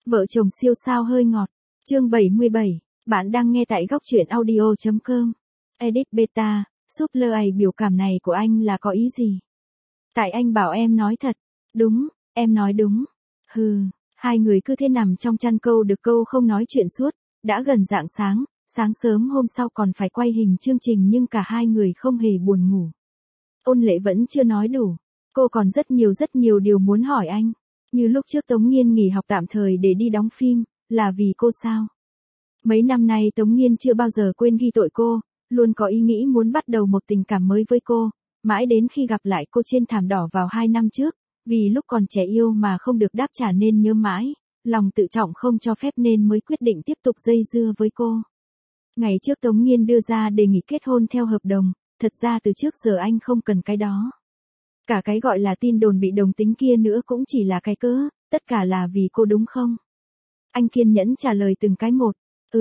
Vợ chồng siêu sao hơi ngọt. Chương 77. Bạn đang nghe tại góc truyện audio.com. Edit beta, súp lơ ầy biểu cảm này của anh là có ý gì? Tại anh bảo em nói thật. Đúng, em nói đúng. Hừ, hai người cứ thế nằm trong chăn câu được câu không nói chuyện suốt. Đã gần rạng sáng, sáng sớm hôm sau còn phải quay hình chương trình nhưng cả hai người không hề buồn ngủ. Ôn Lệ vẫn chưa nói đủ. Cô còn rất nhiều điều muốn hỏi anh. Như lúc trước Tống Nghiên nghỉ học tạm thời để đi đóng phim, là vì cô sao? Mấy năm nay Tống Nghiên chưa bao giờ quên ghi tội cô, luôn có ý nghĩ muốn bắt đầu một tình cảm mới với cô, mãi đến khi gặp lại cô trên thảm đỏ vào 2 năm trước, vì lúc còn trẻ yêu mà không được đáp trả nên nhớ mãi, lòng tự trọng không cho phép nên mới quyết định tiếp tục dây dưa với cô. Ngày trước Tống Nghiên đưa ra đề nghị kết hôn theo hợp đồng, thật ra từ trước giờ anh không cần cái đó. Cả cái gọi là tin đồn bị đồng tính kia nữa cũng chỉ là cái cớ, tất cả là vì cô đúng không? Anh kiên nhẫn trả lời từng cái một.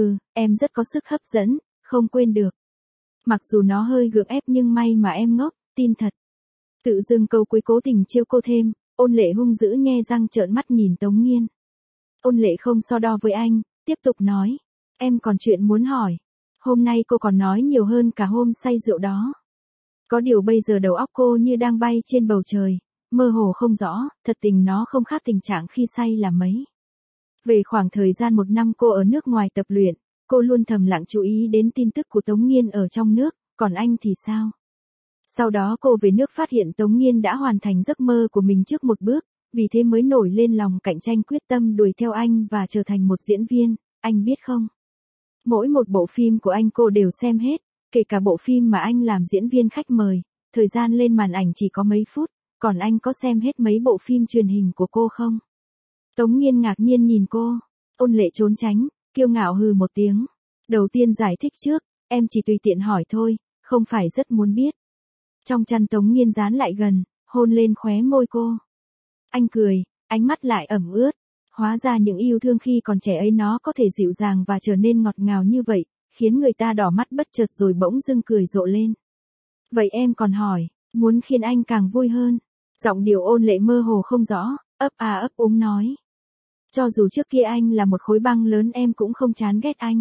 Em rất có sức hấp dẫn, không quên được. Mặc dù nó hơi gượng ép nhưng may mà em ngốc, tin thật. Tự dưng câu cuối cố tình trêu cô thêm, Ôn Lệ hung dữ nhe răng trợn mắt nhìn Tống Nghiên. Ôn Lệ không so đo với anh, tiếp tục nói. Em còn chuyện muốn hỏi. Hôm nay cô còn nói nhiều hơn cả hôm say rượu đó. Có điều bây giờ đầu óc cô như đang bay trên bầu trời, mơ hồ không rõ, thật tình nó không khác tình trạng khi say là mấy. Về khoảng thời gian 1 năm cô ở nước ngoài tập luyện, cô luôn thầm lặng chú ý đến tin tức của Tống Nghiên ở trong nước, còn anh thì sao? Sau đó cô về nước phát hiện Tống Nghiên đã hoàn thành giấc mơ của mình trước một bước, vì thế mới nổi lên lòng cạnh tranh quyết tâm đuổi theo anh và trở thành một diễn viên, anh biết không? Mỗi một bộ phim của anh cô đều xem hết, kể cả bộ phim mà anh làm diễn viên khách mời, thời gian lên màn ảnh chỉ có mấy phút, còn anh có xem hết mấy bộ phim truyền hình của cô không? Tống Nghiên ngạc nhiên nhìn cô, Ôn Lệ trốn tránh, kiêu ngạo hừ một tiếng. Đầu tiên giải thích trước, em chỉ tùy tiện hỏi thôi, không phải rất muốn biết. Trong chăn Tống Nghiên dán lại gần, hôn lên khóe môi cô. Anh cười, ánh mắt lại ẩm ướt. Hóa ra những yêu thương khi còn trẻ ấy nó có thể dịu dàng và trở nên ngọt ngào như vậy, khiến người ta đỏ mắt bất chợt rồi bỗng dưng cười rộ lên. Vậy em còn hỏi, muốn khiến anh càng vui hơn. Giọng điệu Ôn Lệ mơ hồ không rõ, ấp à ấp úng nói. Cho dù trước kia anh là một khối băng lớn em cũng không chán ghét anh.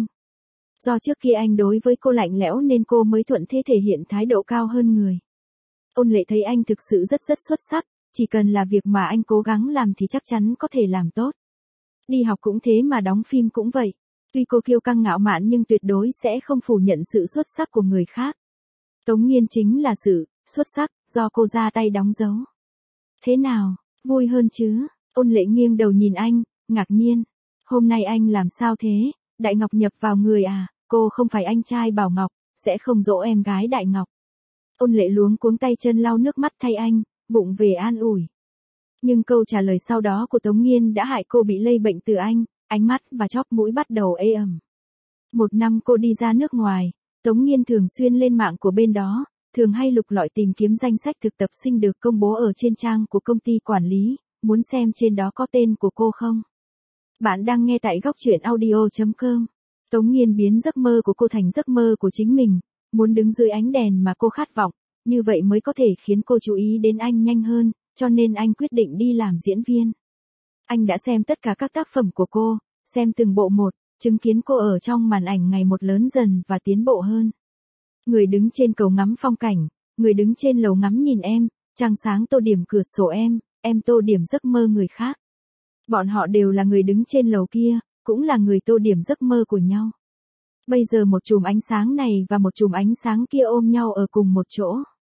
Do trước kia anh đối với cô lạnh lẽo nên cô mới thuận thế thể hiện thái độ cao hơn người. Ôn Lệ thấy anh thực sự rất xuất sắc, chỉ cần là việc mà anh cố gắng làm thì chắc chắn có thể làm tốt. Đi học cũng thế mà đóng phim cũng vậy. Tuy cô kiêu căng ngạo mạn nhưng tuyệt đối sẽ không phủ nhận sự xuất sắc của người khác. Tống Nghiên chính là sự xuất sắc do cô ra tay đóng dấu. Thế nào, vui hơn chứ? Ôn Lệ nghiêng đầu nhìn anh, ngạc nhiên. Hôm nay anh làm sao thế? Đại Ngọc nhập vào người à? Cô không phải anh trai Bảo Ngọc, sẽ không dỗ em gái Đại Ngọc. Ôn Lệ luống cuống tay chân lau nước mắt thay anh, vụng về an ủi. Nhưng câu trả lời sau đó của Tống Nghiên đã hại cô bị lây bệnh từ anh, ánh mắt và chóp mũi bắt đầu ê ẩm. 1 năm cô đi ra nước ngoài, Tống Nghiên thường xuyên lên mạng của bên đó, thường hay lục lọi tìm kiếm danh sách thực tập sinh được công bố ở trên trang của công ty quản lý, muốn xem trên đó có tên của cô không. Bạn đang nghe tại góc truyện audio.com. Tống Nghiên biến giấc mơ của cô thành giấc mơ của chính mình, muốn đứng dưới ánh đèn mà cô khát vọng, như vậy mới có thể khiến cô chú ý đến anh nhanh hơn, cho nên anh quyết định đi làm diễn viên. Anh đã xem tất cả các tác phẩm của cô, xem từng bộ một, chứng kiến cô ở trong màn ảnh ngày một lớn dần và tiến bộ hơn. Người đứng trên cầu ngắm phong cảnh, người đứng trên lầu ngắm nhìn em, trăng sáng tô điểm cửa sổ em tô điểm giấc mơ người khác. Bọn họ đều là người đứng trên lầu kia, cũng là người tô điểm giấc mơ của nhau. Bây giờ một chùm ánh sáng này và một chùm ánh sáng kia ôm nhau ở cùng một chỗ.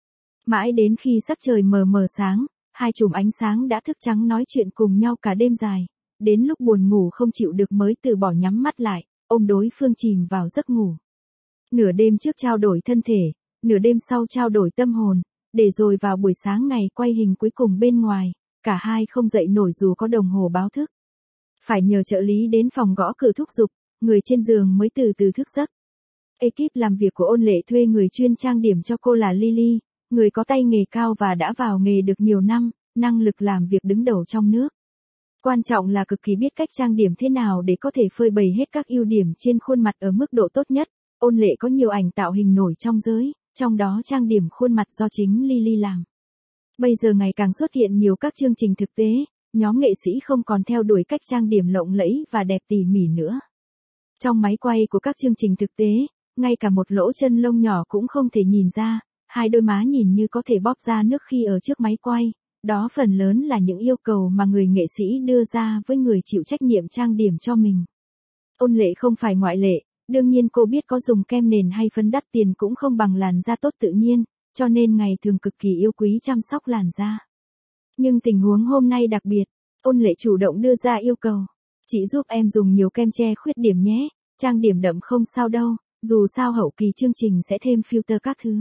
Mãi đến khi sắc trời mờ mờ sáng, hai chùm ánh sáng đã thức trắng nói chuyện cùng nhau cả đêm dài. Đến lúc buồn ngủ không chịu được mới từ bỏ nhắm mắt lại, ôm đối phương chìm vào giấc ngủ. Nửa đêm trước trao đổi thân thể, nửa đêm sau trao đổi tâm hồn, để rồi vào buổi sáng ngày quay hình cuối cùng bên ngoài, cả hai không dậy nổi dù có đồng hồ báo thức. Phải nhờ trợ lý đến phòng gõ cửa thúc giục, người trên giường mới từ từ thức giấc. Ekip làm việc của Ôn Lệ thuê người chuyên trang điểm cho cô là Lily, người có tay nghề cao và đã vào nghề được nhiều năm, năng lực làm việc đứng đầu trong nước. Quan trọng là cực kỳ biết cách trang điểm thế nào để có thể phơi bày hết các ưu điểm trên khuôn mặt ở mức độ tốt nhất. Ôn Lệ có nhiều ảnh tạo hình nổi trong giới, trong đó trang điểm khuôn mặt do chính Lily làm. Bây giờ ngày càng xuất hiện nhiều các chương trình thực tế, nhóm nghệ sĩ không còn theo đuổi cách trang điểm lộng lẫy và đẹp tỉ mỉ nữa. Trong máy quay của các chương trình thực tế, ngay cả một lỗ chân lông nhỏ cũng không thể nhìn ra, hai đôi má nhìn như có thể bóp ra nước khi ở trước máy quay. Đó phần lớn là những yêu cầu mà người nghệ sĩ đưa ra với người chịu trách nhiệm trang điểm cho mình. Ôn Lệ không phải ngoại lệ, đương nhiên cô biết có dùng kem nền hay phấn đắt tiền cũng không bằng làn da tốt tự nhiên, cho nên ngày thường cực kỳ yêu quý chăm sóc làn da. Nhưng tình huống hôm nay đặc biệt, Ôn Lệ chủ động đưa ra yêu cầu. Chị giúp em dùng nhiều kem che khuyết điểm nhé, trang điểm đậm không sao đâu, dù sao hậu kỳ chương trình sẽ thêm filter các thứ.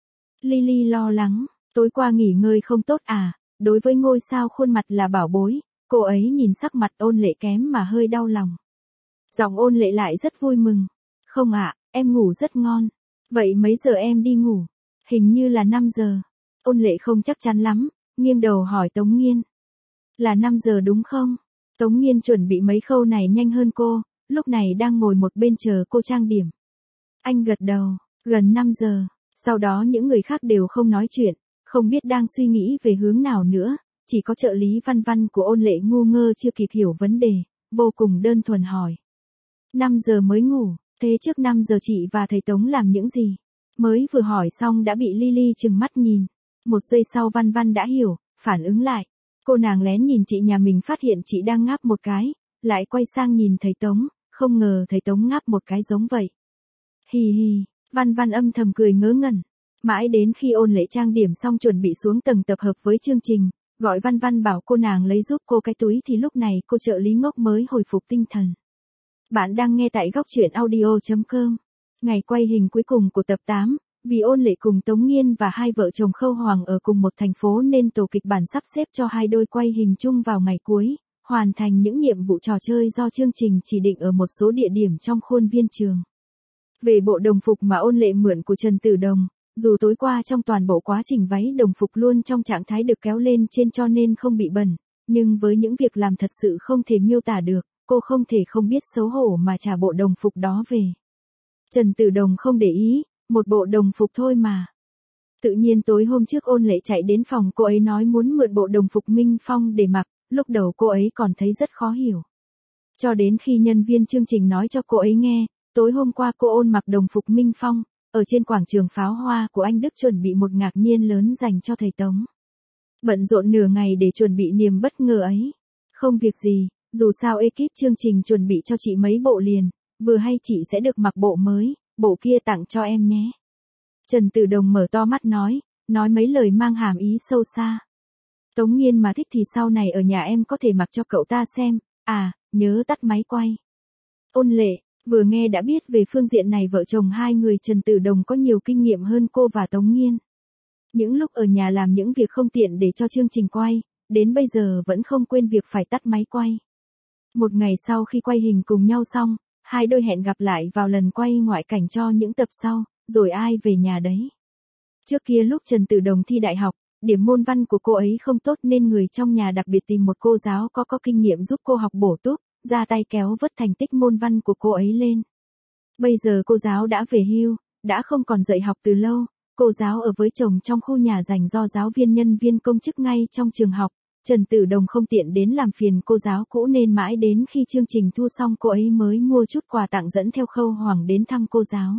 Lily lo lắng, tối qua nghỉ ngơi không tốt à? Đối với ngôi sao khuôn mặt là bảo bối, cô ấy nhìn sắc mặt Ôn Lệ kém mà hơi đau lòng. Giọng Ôn Lệ lại rất vui mừng. Không ạ, em ngủ rất ngon. Vậy mấy giờ em đi ngủ? Hình như là 5 giờ. Ôn Lệ không chắc chắn lắm, nghiêng đầu hỏi Tống Nghiên. Là 5 giờ đúng không? Tống Nghiên chuẩn bị mấy khâu này nhanh hơn cô, lúc này đang ngồi một bên chờ cô trang điểm. Anh gật đầu, gần 5 giờ. Sau đó những người khác đều không nói chuyện, không biết đang suy nghĩ về hướng nào nữa, chỉ có trợ lý Văn Văn của Ôn Lệ ngu ngơ chưa kịp hiểu vấn đề, vô cùng đơn thuần hỏi. 5 giờ mới ngủ, thế trước 5 giờ chị và thầy Tống làm những gì? Mới vừa hỏi xong đã bị Lily trừng mắt nhìn. Một giây sau Văn Văn đã hiểu, phản ứng lại. Cô nàng lén nhìn chị nhà mình phát hiện chị đang ngáp một cái, lại quay sang nhìn thầy Tống, không ngờ thầy Tống ngáp một cái giống vậy. Hì hì, Văn Văn âm thầm cười ngớ ngẩn. Mãi đến khi Ôn Lệ trang điểm xong chuẩn bị xuống tầng tập hợp với chương trình, gọi Văn Văn bảo cô nàng lấy giúp cô cái túi thì lúc này cô trợ lý ngốc mới hồi phục tinh thần. Bạn đang nghe tại góc truyện audio.com. Ngày quay hình cuối cùng của tập 8, vì Ôn Lệ cùng Tống Nghiên và hai vợ chồng Khâu Hoàng ở cùng một thành phố nên tổ kịch bản sắp xếp cho hai đôi quay hình chung vào ngày cuối, hoàn thành những nhiệm vụ trò chơi do chương trình chỉ định ở một số địa điểm trong khuôn viên trường. Về bộ đồng phục mà Ôn Lệ mượn của Trần Tử Đồng, dù tối qua trong toàn bộ quá trình váy đồng phục luôn trong trạng thái được kéo lên trên cho nên không bị bẩn, nhưng với những việc làm thật sự không thể miêu tả được, cô không thể không biết xấu hổ mà trả bộ đồng phục đó về. Trần Tử Đồng không để ý, một bộ đồng phục thôi mà. Tự nhiên tối hôm trước Ôn Lệ chạy đến phòng cô ấy nói muốn mượn bộ đồng phục Minh Phong để mặc, lúc đầu cô ấy còn thấy rất khó hiểu. Cho đến khi nhân viên chương trình nói cho cô ấy nghe, tối hôm qua cô Ôn mặc đồng phục Minh Phong, ở trên quảng trường pháo hoa của anh Đức chuẩn bị một ngạc nhiên lớn dành cho thầy Tống. Bận rộn nửa ngày để chuẩn bị niềm bất ngờ ấy. Không việc gì, dù sao ekip chương trình chuẩn bị cho chị mấy bộ liền, vừa hay chị sẽ được mặc bộ mới, bộ kia tặng cho em nhé. Trần Tử Đồng mở to mắt nói mấy lời mang hàm ý sâu xa. Tống Nghiên mà thích thì sau này ở nhà em có thể mặc cho cậu ta xem, nhớ tắt máy quay. Ôn Lệ, vừa nghe đã biết về phương diện này vợ chồng hai người Trần Tử Đồng có nhiều kinh nghiệm hơn cô và Tống Nghiên. Những lúc ở nhà làm những việc không tiện để cho chương trình quay, đến bây giờ vẫn không quên việc phải tắt máy quay. Một ngày sau khi quay hình cùng nhau xong, hai đôi hẹn gặp lại vào lần quay ngoại cảnh cho những tập sau, rồi ai về nhà đấy. Trước kia lúc Trần Tử Đồng thi đại học, điểm môn văn của cô ấy không tốt nên người trong nhà đặc biệt tìm một cô giáo có kinh nghiệm giúp cô học bổ túc, ra tay kéo vớt thành tích môn văn của cô ấy lên. Bây giờ cô giáo đã về hưu, đã không còn dạy học từ lâu, cô giáo ở với chồng trong khu nhà dành do giáo viên nhân viên công chức ngay trong trường học. Trần Tử Đồng không tiện đến làm phiền cô giáo cũ nên mãi đến khi chương trình thu xong cô ấy mới mua chút quà tặng dẫn theo Khâu Hoàng đến thăm cô giáo.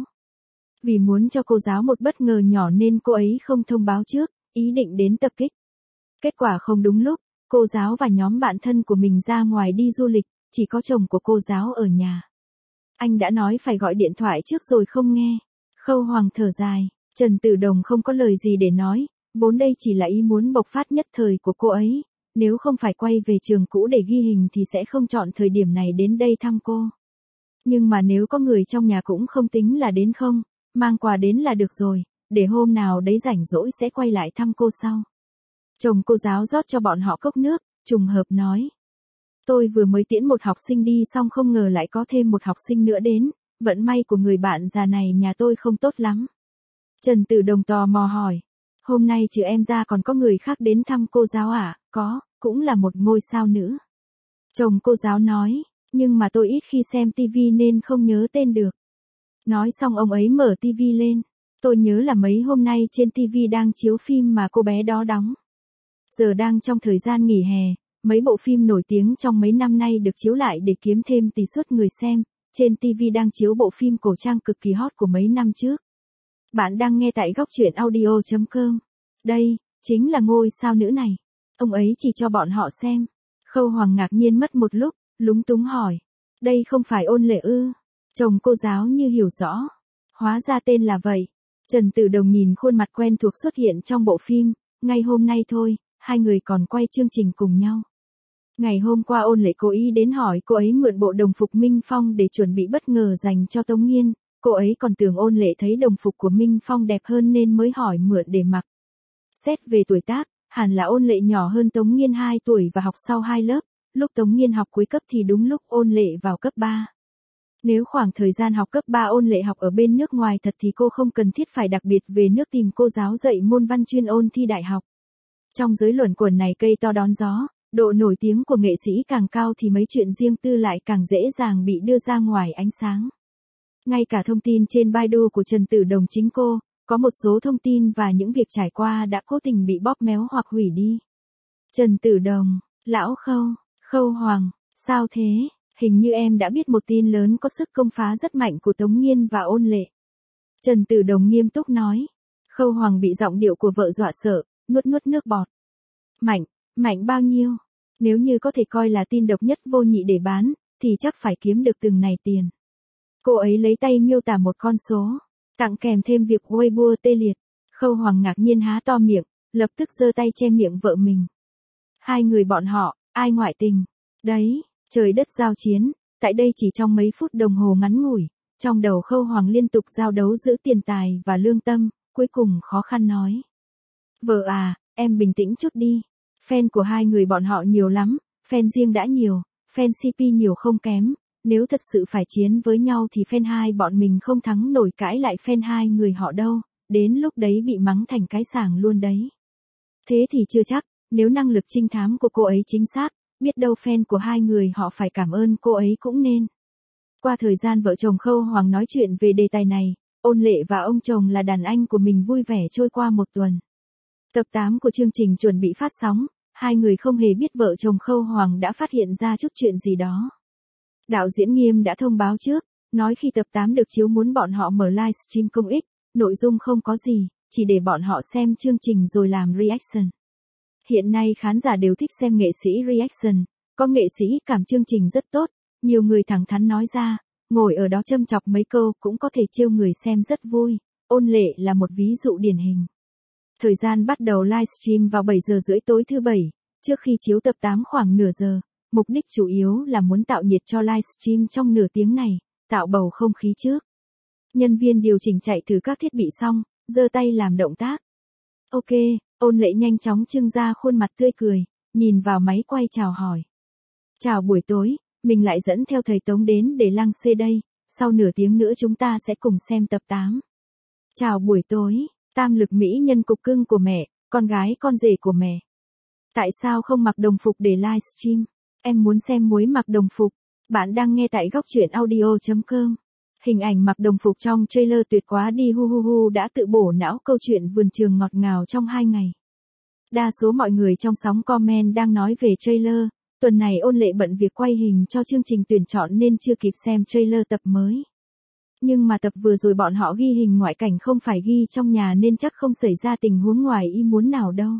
Vì muốn cho cô giáo một bất ngờ nhỏ nên cô ấy không thông báo trước, ý định đến tập kích. Kết quả không đúng lúc, cô giáo và nhóm bạn thân của mình ra ngoài đi du lịch, chỉ có chồng của cô giáo ở nhà. Anh đã nói phải gọi điện thoại trước rồi không nghe. Khâu Hoàng thở dài, Trần Tử Đồng không có lời gì để nói, vốn đây chỉ là ý muốn bộc phát nhất thời của cô ấy. Nếu không phải quay về trường cũ để ghi hình thì sẽ không chọn thời điểm này đến đây thăm cô. Nhưng mà nếu có người trong nhà cũng không tính là đến không, mang quà đến là được rồi, để hôm nào đấy rảnh rỗi sẽ quay lại thăm cô sau. Chồng cô giáo rót cho bọn họ cốc nước, trùng hợp nói. Tôi vừa mới tiễn một học sinh đi xong không ngờ lại có thêm một học sinh nữa đến, vận may của người bạn già này nhà tôi không tốt lắm. Trần Tử Đồng tò mò hỏi. Hôm nay trừ em ra còn có người khác đến thăm cô giáo à? Có, cũng là một ngôi sao nữ. Chồng cô giáo nói, nhưng mà tôi ít khi xem tivi nên không nhớ tên được. Nói xong ông ấy mở tivi lên. Tôi nhớ là mấy hôm nay trên tivi đang chiếu phim mà cô bé đó đóng. Giờ đang trong thời gian nghỉ hè, mấy bộ phim nổi tiếng trong mấy năm nay được chiếu lại để kiếm thêm tỷ suất người xem. Trên TV đang chiếu bộ phim cổ trang cực kỳ hot của mấy năm trước. Bạn đang nghe tại góc truyện audio.com. Đây, chính là ngôi sao nữ này. Ông ấy chỉ cho bọn họ xem. Khâu Hoàng ngạc nhiên mất một lúc, lúng túng hỏi. Đây không phải Ôn Lệ ư? Chồng cô giáo như hiểu rõ. Hóa ra tên là vậy. Trần Tử Đồng nhìn khuôn mặt quen thuộc xuất hiện trong bộ phim. Ngay hôm nay thôi, hai người còn quay chương trình cùng nhau. Ngày hôm qua Ôn Lệ cố ý đến hỏi cô ấy mượn bộ đồng phục Minh Phong để chuẩn bị bất ngờ dành cho Tống Nghiên. Cô ấy còn tưởng Ôn Lệ thấy đồng phục của Minh Phong đẹp hơn nên mới hỏi mượn để mặc. Xét về tuổi tác, hẳn là Ôn Lệ nhỏ hơn Tống Nghiên 2 tuổi và học sau 2 lớp. Lúc Tống Nghiên học cuối cấp thì đúng lúc Ôn Lệ vào cấp 3. Nếu khoảng thời gian học cấp 3 Ôn Lệ học ở bên nước ngoài thật thì cô không cần thiết phải đặc biệt về nước tìm cô giáo dạy môn văn chuyên ôn thi đại học. Trong giới luẩn quẩn này cây to đón gió, độ nổi tiếng của nghệ sĩ càng cao thì mấy chuyện riêng tư lại càng dễ dàng bị đưa ra ngoài ánh sáng. Ngay cả thông tin trên Baidu của Trần Tử Đồng chính cô, có một số thông tin và những việc trải qua đã cố tình bị bóp méo hoặc hủy đi. Trần Tử Đồng, lão Khâu, Khâu Hoàng, sao thế? Hình như em đã biết một tin lớn có sức công phá rất mạnh của Tống Nghiên và Ôn Lệ. Trần Tử Đồng nghiêm túc nói. Khâu Hoàng bị giọng điệu của vợ dọa sợ, nuốt nước bọt. Mạnh, mạnh bao nhiêu? Nếu như có thể coi là tin độc nhất vô nhị để bán, thì chắc phải kiếm được từng này tiền. Cô ấy lấy tay miêu tả một con số, tặng kèm thêm việc Weibo tê liệt. Khâu Hoàng ngạc nhiên há to miệng, lập tức giơ tay che miệng vợ mình. Hai người bọn họ, ai ngoại tình? Đấy, trời đất giao chiến, tại đây chỉ trong mấy phút đồng hồ ngắn ngủi, trong đầu Khâu Hoàng liên tục giao đấu giữa tiền tài và lương tâm, cuối cùng khó khăn nói. Vợ à, em bình tĩnh chút đi. Fan của hai người bọn họ nhiều lắm, fan riêng đã nhiều, fan CP nhiều không kém. Nếu thật sự phải chiến với nhau thì fan hai bọn mình không thắng nổi cãi lại fan hai người họ đâu, đến lúc đấy bị mắng thành cái sàng luôn đấy. Thế thì chưa chắc, nếu năng lực trinh thám của cô ấy chính xác, biết đâu fan của hai người họ phải cảm ơn cô ấy cũng nên. Qua thời gian vợ chồng Khâu Hoàng nói chuyện về đề tài này, Ôn Lệ và ông chồng là đàn anh của mình vui vẻ trôi qua một tuần. Tập 8 của chương trình chuẩn bị phát sóng, hai người không hề biết vợ chồng Khâu Hoàng đã phát hiện ra chút chuyện gì đó. Đạo diễn Nghiêm đã thông báo trước, nói khi tập 8 được chiếu muốn bọn họ mở livestream công ích, nội dung không có gì, chỉ để bọn họ xem chương trình rồi làm reaction. Hiện nay khán giả đều thích xem nghệ sĩ reaction, có nghệ sĩ cảm chương trình rất tốt, nhiều người thẳng thắn nói ra, ngồi ở đó châm chọc mấy câu cũng có thể trêu người xem rất vui. Ôn Lệ là một ví dụ điển hình. Thời gian bắt đầu livestream vào 7 giờ rưỡi tối thứ Bảy, trước khi chiếu tập 8 khoảng nửa giờ. Mục đích chủ yếu là muốn tạo nhiệt cho livestream trong nửa tiếng này, tạo bầu không khí trước. Nhân viên điều chỉnh chạy thử các thiết bị xong, giơ tay làm động tác. Ok, Ôn Lệ nhanh chóng trưng ra khuôn mặt tươi cười, nhìn vào máy quay chào hỏi. Chào buổi tối, mình lại dẫn theo thầy Tống đến để lăng xê đây, sau nửa tiếng nữa chúng ta sẽ cùng xem tập 8. Chào buổi tối, tam lực mỹ nhân cục cưng của mẹ, con gái con rể của mẹ. Tại sao không mặc đồng phục để livestream? Em muốn xem muối mặc đồng phục. Bạn đang nghe tại góc truyện audio.com. Hình ảnh mặc đồng phục trong trailer tuyệt quá đi hu hu hu đã tự bổ não câu chuyện vườn trường ngọt ngào trong 2 ngày. Đa số mọi người trong sóng comment đang nói về trailer. Tuần này Ôn Lệ bận việc quay hình cho chương trình tuyển chọn nên chưa kịp xem trailer tập mới. Nhưng mà tập vừa rồi bọn họ ghi hình ngoại cảnh không phải ghi trong nhà nên chắc không xảy ra tình huống ngoài ý muốn nào đâu.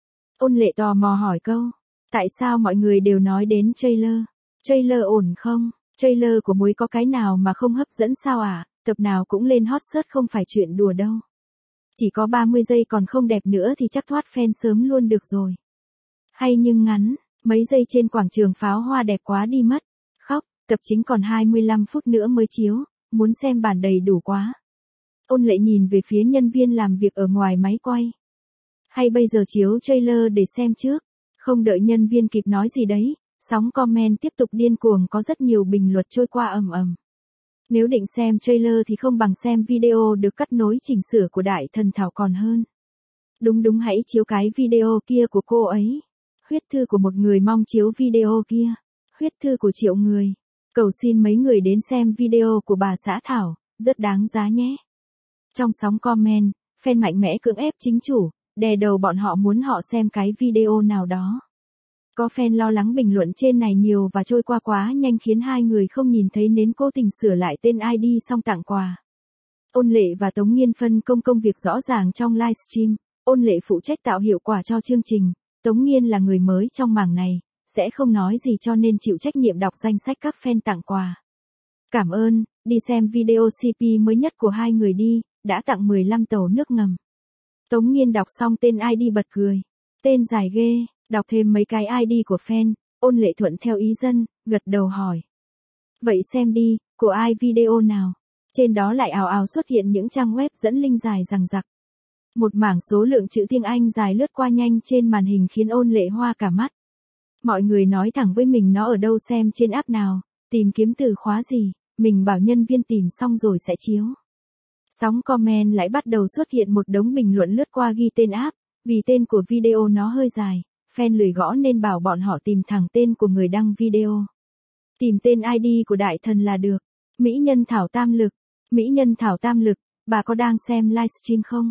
Ôn Lệ tò mò hỏi câu. Tại sao mọi người đều nói đến trailer? Trailer ổn không? Trailer của muối có cái nào mà không hấp dẫn sao à? Tập nào cũng lên hot search không phải chuyện đùa đâu. Chỉ có 30 giây còn không đẹp nữa thì chắc thoát fan sớm luôn được rồi. Hay nhưng ngắn, mấy giây trên quảng trường pháo hoa đẹp quá đi mất. Khóc, tập chính còn 25 phút nữa mới chiếu, muốn xem bản đầy đủ quá. Ôn Lệ nhìn về phía nhân viên làm việc ở ngoài máy quay. Hay bây giờ chiếu trailer để xem trước? Không đợi nhân viên kịp nói gì đấy, sóng comment tiếp tục điên cuồng có rất nhiều bình luận trôi qua ầm ầm. Nếu định xem trailer thì không bằng xem video được cắt nối chỉnh sửa của Đại Thần Thảo còn hơn. Đúng hãy chiếu cái video kia của cô ấy. Huyết thư của một người mong chiếu video kia. Huyết thư của triệu người. Cầu xin mấy người đến xem video của bà xã Thảo, rất đáng giá nhé. Trong sóng comment, fan mạnh mẽ cưỡng ép chính chủ, đè đầu bọn họ muốn họ xem cái video nào đó. Có fan lo lắng bình luận trên này nhiều và trôi qua quá nhanh khiến hai người không nhìn thấy nên cố tình sửa lại tên ID xong tặng quà. Ôn Lệ và Tống Nghiên phân công công việc rõ ràng trong livestream. Ôn Lệ phụ trách tạo hiệu quả cho chương trình. Tống Nghiên là người mới trong mảng này, sẽ không nói gì cho nên chịu trách nhiệm đọc danh sách các fan tặng quà. Cảm ơn, đi xem video CP mới nhất của hai người đi, đã tặng 15 tàu nước ngầm. Tống Nghiên đọc xong tên ID bật cười. Tên dài ghê, đọc thêm mấy cái ID của fan. Ôn Lệ thuận theo ý dân, gật đầu hỏi. Vậy xem đi, của ai video nào? Trên đó lại ào ào xuất hiện những trang web dẫn link dài dằng dặc. Một mảng số lượng chữ tiếng Anh dài lướt qua nhanh trên màn hình khiến Ôn Lệ hoa cả mắt. Mọi người nói thẳng với mình nó ở đâu xem trên app nào, tìm kiếm từ khóa gì, mình bảo nhân viên tìm xong rồi sẽ chiếu. Sóng comment lại bắt đầu xuất hiện một đống bình luận lướt qua ghi tên app, vì tên của video nó hơi dài, fan lười gõ nên bảo bọn họ tìm thẳng tên của người đăng video. Tìm tên ID của đại thần là được. Mỹ nhân Thảo Tam Lực. Mỹ nhân Thảo Tam Lực, bà có đang xem livestream không?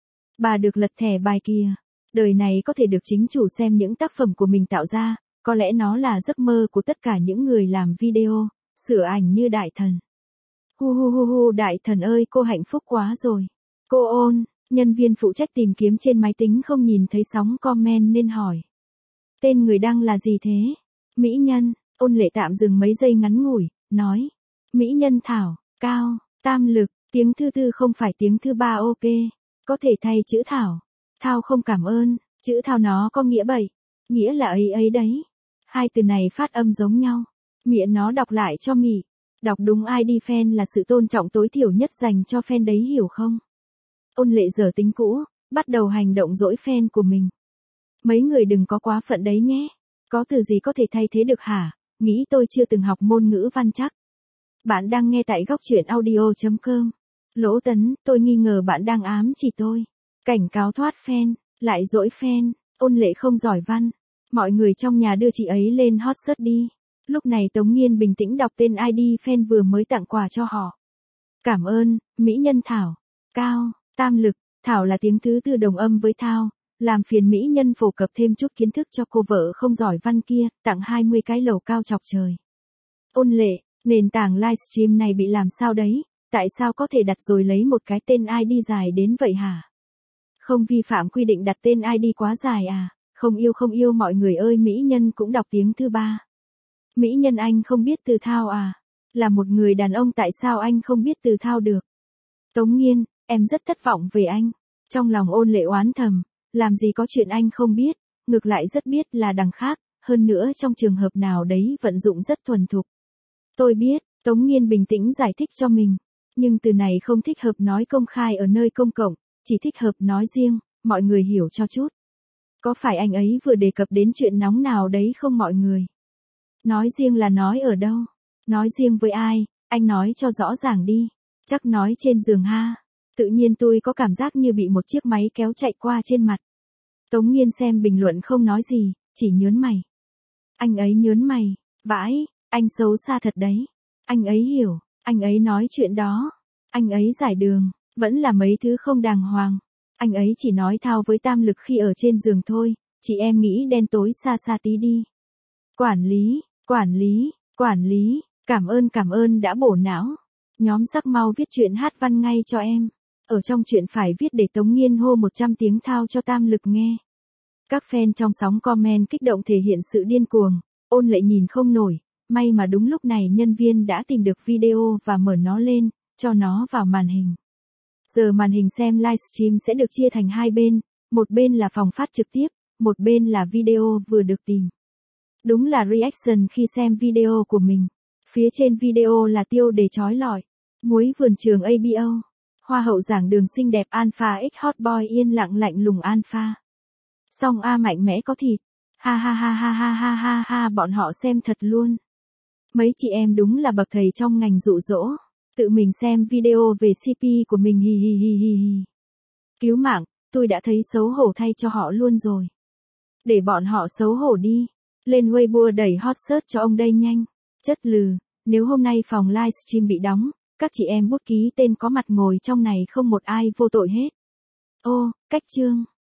Bà được lật thẻ bài kìa. Đời này có thể được chính chủ xem những tác phẩm của mình tạo ra, có lẽ nó là giấc mơ của tất cả những người làm video, sửa ảnh như đại thần. Hu hu hu hu đại thần ơi cô hạnh phúc quá rồi. Cô Ôn, nhân viên phụ trách tìm kiếm trên máy tính không nhìn thấy sóng comment nên hỏi. Tên người đăng là gì thế? Mỹ nhân, Ôn Lệ tạm dừng mấy giây ngắn ngủi, nói. Mỹ nhân Thảo, Cao, Tam Lực, tiếng thứ tư không phải tiếng thứ ba ok. Có thể thay chữ Thảo. Thao không cảm ơn, chữ Thao nó có nghĩa bậy. Nghĩa là ấy ấy đấy. Hai từ này phát âm giống nhau. Miệng nó đọc lại cho mị. Đọc đúng ID fan là sự tôn trọng tối thiểu nhất dành cho fan đấy hiểu không? Ôn Lệ giờ tính cũ, bắt đầu hành động dỗi fan của mình. Mấy người đừng có quá phận đấy nhé. Có từ gì có thể thay thế được hả? Nghĩ tôi chưa từng học môn ngữ văn chắc. Bạn đang nghe tại góc truyện audio.com. Lỗ Tấn, tôi nghi ngờ bạn đang ám chỉ tôi. Cảnh cáo thoát fan, lại dỗi fan. Ôn Lệ không giỏi văn. Mọi người trong nhà đưa chị ấy lên hot search đi. Lúc này Tống Nghiên bình tĩnh đọc tên ID fan vừa mới tặng quà cho họ. Cảm ơn, Mỹ nhân Thảo. Cao, Tam Lực, Thảo là tiếng thứ tư đồng âm với Thao. Làm phiền Mỹ nhân phổ cập thêm chút kiến thức cho cô vợ không giỏi văn kia, tặng 20 cái lầu cao chọc trời. Ôn Lệ, nền tảng livestream này bị làm sao đấy, tại sao có thể đặt rồi lấy một cái tên ID dài đến vậy hả? Không vi phạm quy định đặt tên ID quá dài à? Không yêu mọi người ơi Mỹ nhân cũng đọc tiếng thứ ba. Mỹ nhân anh không biết từ Thao à? Là một người đàn ông tại sao anh không biết từ Thao được? Tống Nghiên, em rất thất vọng về anh. Trong lòng Ôn Lệ oán thầm. Làm gì có chuyện anh không biết, ngược lại rất biết là đằng khác, hơn nữa trong trường hợp nào đấy vận dụng rất thuần thục. Tôi biết, Tống Nghiên bình tĩnh giải thích cho mình, nhưng từ này không thích hợp nói công khai ở nơi công cộng, chỉ thích hợp nói riêng, mọi người hiểu cho chút. Có phải anh ấy vừa đề cập đến chuyện nóng nào đấy không mọi người? Nói riêng là nói ở đâu? Nói riêng với ai? Anh nói cho rõ ràng đi. Chắc nói trên giường ha. Tự nhiên tôi có cảm giác như bị một chiếc máy kéo chạy qua trên mặt. Tống Nghiên xem bình luận không nói gì, chỉ nhớn mày. Anh ấy nhớn mày, vãi, anh xấu xa thật đấy. Anh ấy hiểu, anh ấy nói chuyện đó. Anh ấy giải đường, vẫn là mấy thứ không đàng hoàng. Anh ấy chỉ nói Thao với Tam Lực khi ở trên giường thôi, chị em nghĩ đen tối xa xa tí đi. Quản lý, cảm ơn đã bổ não. Nhóm Sắc mau viết truyện hát văn ngay cho em. Ở trong truyện phải viết để Tống Nghiên hô 100 tiếng Thao cho Tam Lực nghe. Các fan trong sóng comment kích động thể hiện sự điên cuồng. Ôn Lệ nhìn không nổi, may mà đúng lúc này nhân viên đã tìm được video và mở nó lên, cho nó vào màn hình. Giờ màn hình xem livestream sẽ được chia thành hai bên, một bên là phòng phát trực tiếp, một bên là video vừa được tìm. Đúng là reaction khi xem video của mình. Phía trên video là tiêu đề chói lọi. Muối vườn trường ABO. Hoa hậu giảng đường xinh đẹp Alpha X Hot Boy yên lặng lạnh lùng Alpha. Song A mạnh mẽ có thịt. Ha ha ha ha ha ha ha ha bọn họ xem thật luôn. Mấy chị em đúng là bậc thầy trong ngành dụ dỗ. Tự mình xem video về CP của mình hi hi hi hi hi. Cứu mạng, tôi đã thấy xấu hổ thay cho họ luôn rồi. Để bọn họ xấu hổ đi. Lên Weibo đẩy hot search cho ông đây nhanh. Chất lừ, nếu hôm nay phòng livestream bị đóng, các chị em bút ký tên có mặt ngồi trong này không một ai vô tội hết. Ô, cách chương.